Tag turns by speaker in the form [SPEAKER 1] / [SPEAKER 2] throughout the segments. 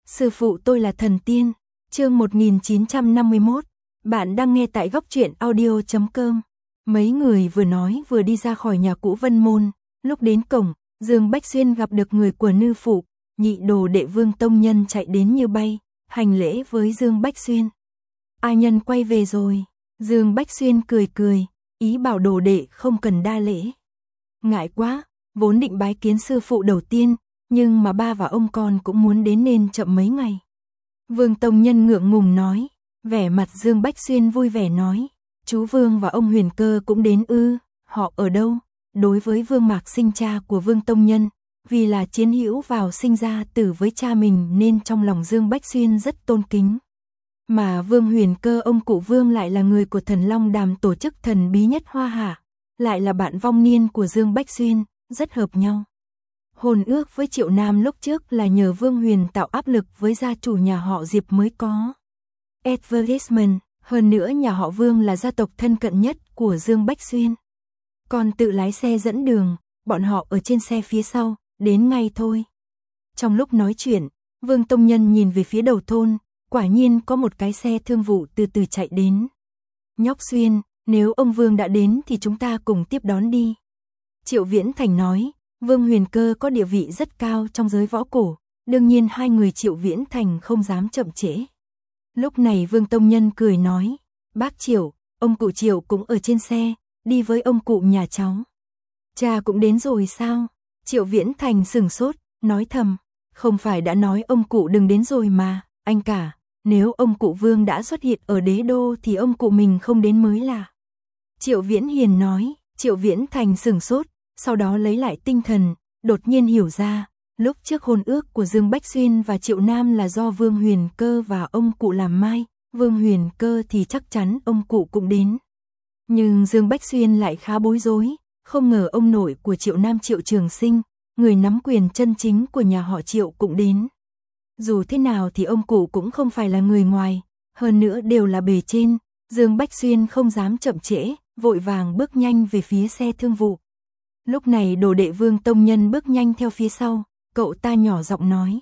[SPEAKER 1] Sư phụ tôi là thần tiên. Chương 1951. Bạn đang nghe tại góc truyện audio.com. Mấy người vừa nói vừa đi ra khỏi nhà cũ Vân Môn. Lúc đến cổng, Dương Bách Xuyên gặp được người của Nư Phụ. Nhị đồ đệ Vương Tông Nhân chạy đến như bay, hành lễ với Dương Bách Xuyên. A Nhân quay về rồi. Dương Bách Xuyên cười cười, ý bảo đồ đệ không cần đa lễ. Ngại quá, vốn định bái kiến sư phụ đầu tiên, nhưng mà ba và ông con cũng muốn đến nên chậm mấy ngày. Vương Tông Nhân ngượng ngùng nói, vẻ mặt Dương Bách Xuyên vui vẻ nói, chú Vương và ông Huyền Cơ cũng đến ư, họ ở đâu? Đối với Vương Mạc Sinh cha của Vương Tông Nhân, vì là chiến hữu vào sinh ra tử với cha mình nên trong lòng Dương Bách Xuyên rất tôn kính. Mà Vương Huyền Cơ ông cụ Vương lại là người của Thần Long Đàm tổ chức thần bí nhất Hoa Hạ, lại là bạn vong niên của Dương Bách Xuyên, rất hợp nhau. Hôn ước với Triệu Nam lúc trước là nhờ Vương Huyền tạo áp lực với gia chủ nhà họ Diệp mới có. Advertisement, hơn nữa nhà họ Vương là gia tộc thân cận nhất của Dương Bách Xuyên. Còn tự lái xe dẫn đường, bọn họ ở trên xe phía sau, đến ngay thôi. Trong lúc nói chuyện, Vương Tông Nhân nhìn về phía đầu thôn, quả nhiên có một cái xe thương vụ từ từ chạy đến. Nhóc Xuyên, nếu ông Vương đã đến thì chúng ta cùng tiếp đón đi. Triệu Viễn Thành nói, Vương Huyền Cơ có địa vị rất cao trong giới võ cổ, đương nhiên hai người Triệu Viễn Thành không dám chậm trễ. Lúc này Vương Tông Nhân cười nói, bác Triệu, ông cụ Triệu cũng ở trên xe, đi với ông cụ nhà cháu. Cha cũng đến rồi sao? Triệu Viễn Thành sửng sốt, nói thầm, không phải đã nói ông cụ đừng đến rồi mà, anh cả, nếu ông cụ Vương đã xuất hiện ở đế đô thì ông cụ mình không đến mới là. Triệu Viễn Hiền nói, Triệu Viễn Thành sửng sốt, sau đó lấy lại tinh thần, đột nhiên hiểu ra, lúc trước hôn ước của Dương Bách Xuyên và Triệu Nam là do Vương Huyền Cơ và ông cụ làm mai, Vương Huyền Cơ thì chắc chắn ông cụ cũng đến. Nhưng Dương Bách Xuyên lại khá bối rối, không ngờ ông nội của Triệu Nam Triệu Trường Sinh, người nắm quyền chân chính của nhà họ Triệu cũng đến. Dù thế nào thì ông cụ cũng không phải là người ngoài, hơn nữa đều là bề trên, Dương Bách Xuyên không dám chậm trễ, vội vàng bước nhanh về phía xe thương vụ. Lúc này đồ đệ Vương Tông Nhân bước nhanh theo phía sau, cậu ta nhỏ giọng nói.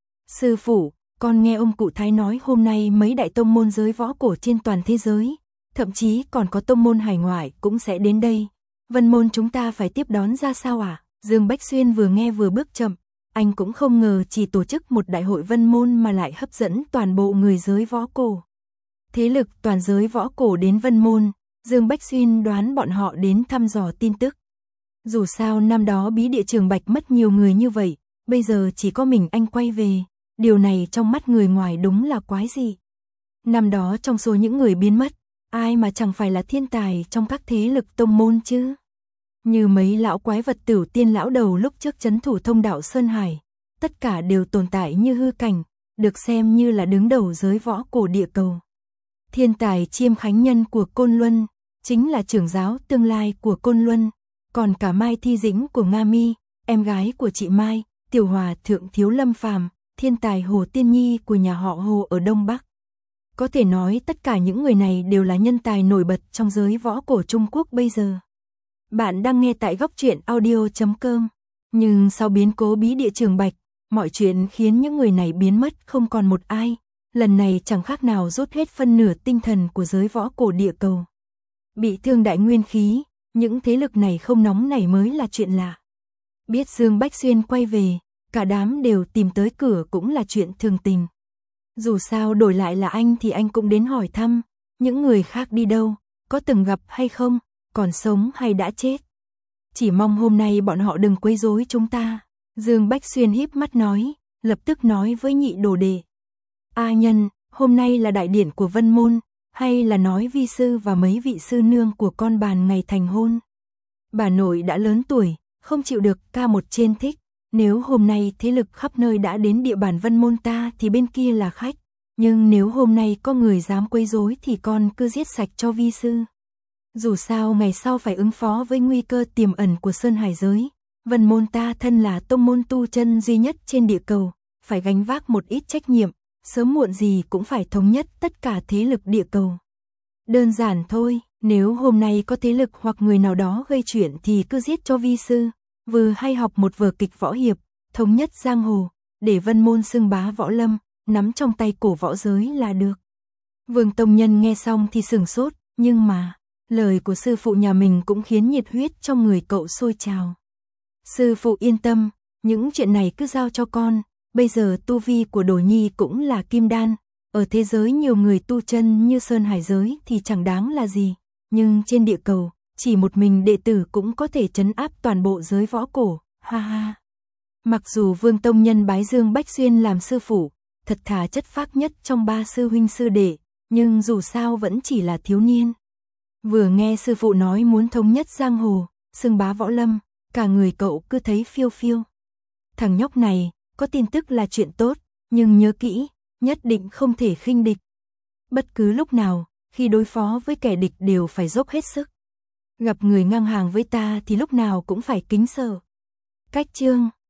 [SPEAKER 1] Sư phụ, con nghe ông cụ Thái nói hôm nay mấy đại tông môn giới võ cổ trên toàn thế giới, thậm chí còn có tông môn hải ngoại cũng sẽ đến đây. Vân môn chúng ta phải tiếp đón ra sao à? Dương Bách Xuyên vừa nghe vừa bước chậm, anh cũng không ngờ chỉ tổ chức một đại hội Vân môn mà lại hấp dẫn toàn bộ người giới võ cổ. Thế lực toàn giới võ cổ đến Vân môn, Dương Bách Xuyên đoán bọn họ đến thăm dò tin tức. Dù sao năm đó bí địa Trường Bạch mất nhiều người như vậy, bây giờ chỉ có mình anh quay về, điều này trong mắt người ngoài đúng là quái dị. Năm đó trong số những người biến mất, ai mà chẳng phải là thiên tài trong các thế lực tông môn chứ? Như mấy lão quái vật Tửu Tiên lão đầu lúc trước trấn thủ thông đạo Sơn Hải, tất cả đều tồn tại như hư cảnh, được xem như là đứng đầu giới võ cổ địa cầu. Thiên tài Chiêm Khánh Nhân của Côn Luân, chính là trưởng giáo tương lai của Côn Luân, còn cả Mai Thi Dĩnh của Nga Mi, em gái của chị Mai, tiểu hòa thượng Thiếu Lâm Phàm, thiên tài Hồ Tiên Nhi của nhà họ Hồ ở Đông Bắc. Có thể nói tất cả những người này đều là nhân tài nổi bật trong giới võ cổ Trung Quốc bây giờ. Bạn đang nghe tại góc truyện audio.com. Nhưng sau biến cố bí địa Trường Bạch, mọi chuyện khiến những người này biến mất không còn một ai. Lần này chẳng khác nào rút hết phân nửa tinh thần của giới võ cổ địa cầu. Bị thương đại nguyên khí, những thế lực này không nóng nảy mới là chuyện lạ. Biết Dương Bách Xuyên quay về, cả đám đều tìm tới cửa cũng là chuyện thường tình. Dù sao đổi lại là anh thì anh cũng đến hỏi thăm, những người khác đi đâu, có từng gặp hay không, còn sống hay đã chết. Chỉ mong hôm nay bọn họ đừng quấy rối chúng ta. Dương Bách Xuyên híp mắt nói, lập tức nói với nhị đồ đệ. A Nhân, hôm nay là đại điển của Vân môn, hay là nói vi sư và mấy vị sư nương của con bàn ngày thành hôn. Bà nội đã lớn tuổi, không chịu được ca một trên thích. Nếu hôm nay thế lực khắp nơi đã đến địa bàn Vân môn ta thì bên kia là khách. Nhưng nếu hôm nay có người dám quấy rối thì con cứ giết sạch cho vi sư. Dù sao ngày sau phải ứng phó với nguy cơ tiềm ẩn của Sơn Hải giới. Vân môn ta thân là tông môn tu chân duy nhất trên địa cầu, phải gánh vác một ít trách nhiệm, sớm muộn gì cũng phải thống nhất tất cả thế lực địa cầu. Đơn giản thôi, nếu hôm nay có thế lực hoặc người nào đó gây chuyện thì cứ giết cho vi sư, vừa hay học một vở kịch võ hiệp, thống nhất giang hồ, để Vân môn xưng bá võ lâm, nắm trong tay cổ võ giới là được. Vương tông nhân nghe xong thì sửng sốt, nhưng mà, lời của sư phụ nhà mình cũng khiến nhiệt huyết trong người cậu sôi trào. Sư phụ yên tâm, những chuyện này cứ giao cho con, bây giờ tu vi của Đồ Nhi cũng là kim đan, ở thế giới nhiều người tu chân như Sơn Hải giới thì chẳng đáng là gì, nhưng trên địa cầu, chỉ một mình đệ tử cũng có thể trấn áp toàn bộ giới võ cổ, ha ha. Mặc dù Vương tông nhân bái Dương Bách Xuyên làm sư phụ, thật thà chất phác nhất trong 3 sư huynh sư đệ, nhưng dù sao vẫn chỉ là thiếu niên. Vừa nghe sư phụ nói muốn thống nhất giang hồ, xưng bá võ lâm, cả người cậu cứ thấy phiêu phiêu. Thằng nhóc này, có tin tức là chuyện tốt, nhưng nhớ kỹ, nhất định không thể khinh địch. Bất cứ lúc nào, khi đối phó với kẻ địch đều phải dốc hết sức. Gặp người ngang hàng với ta thì lúc nào cũng phải kính sợ. Cách chương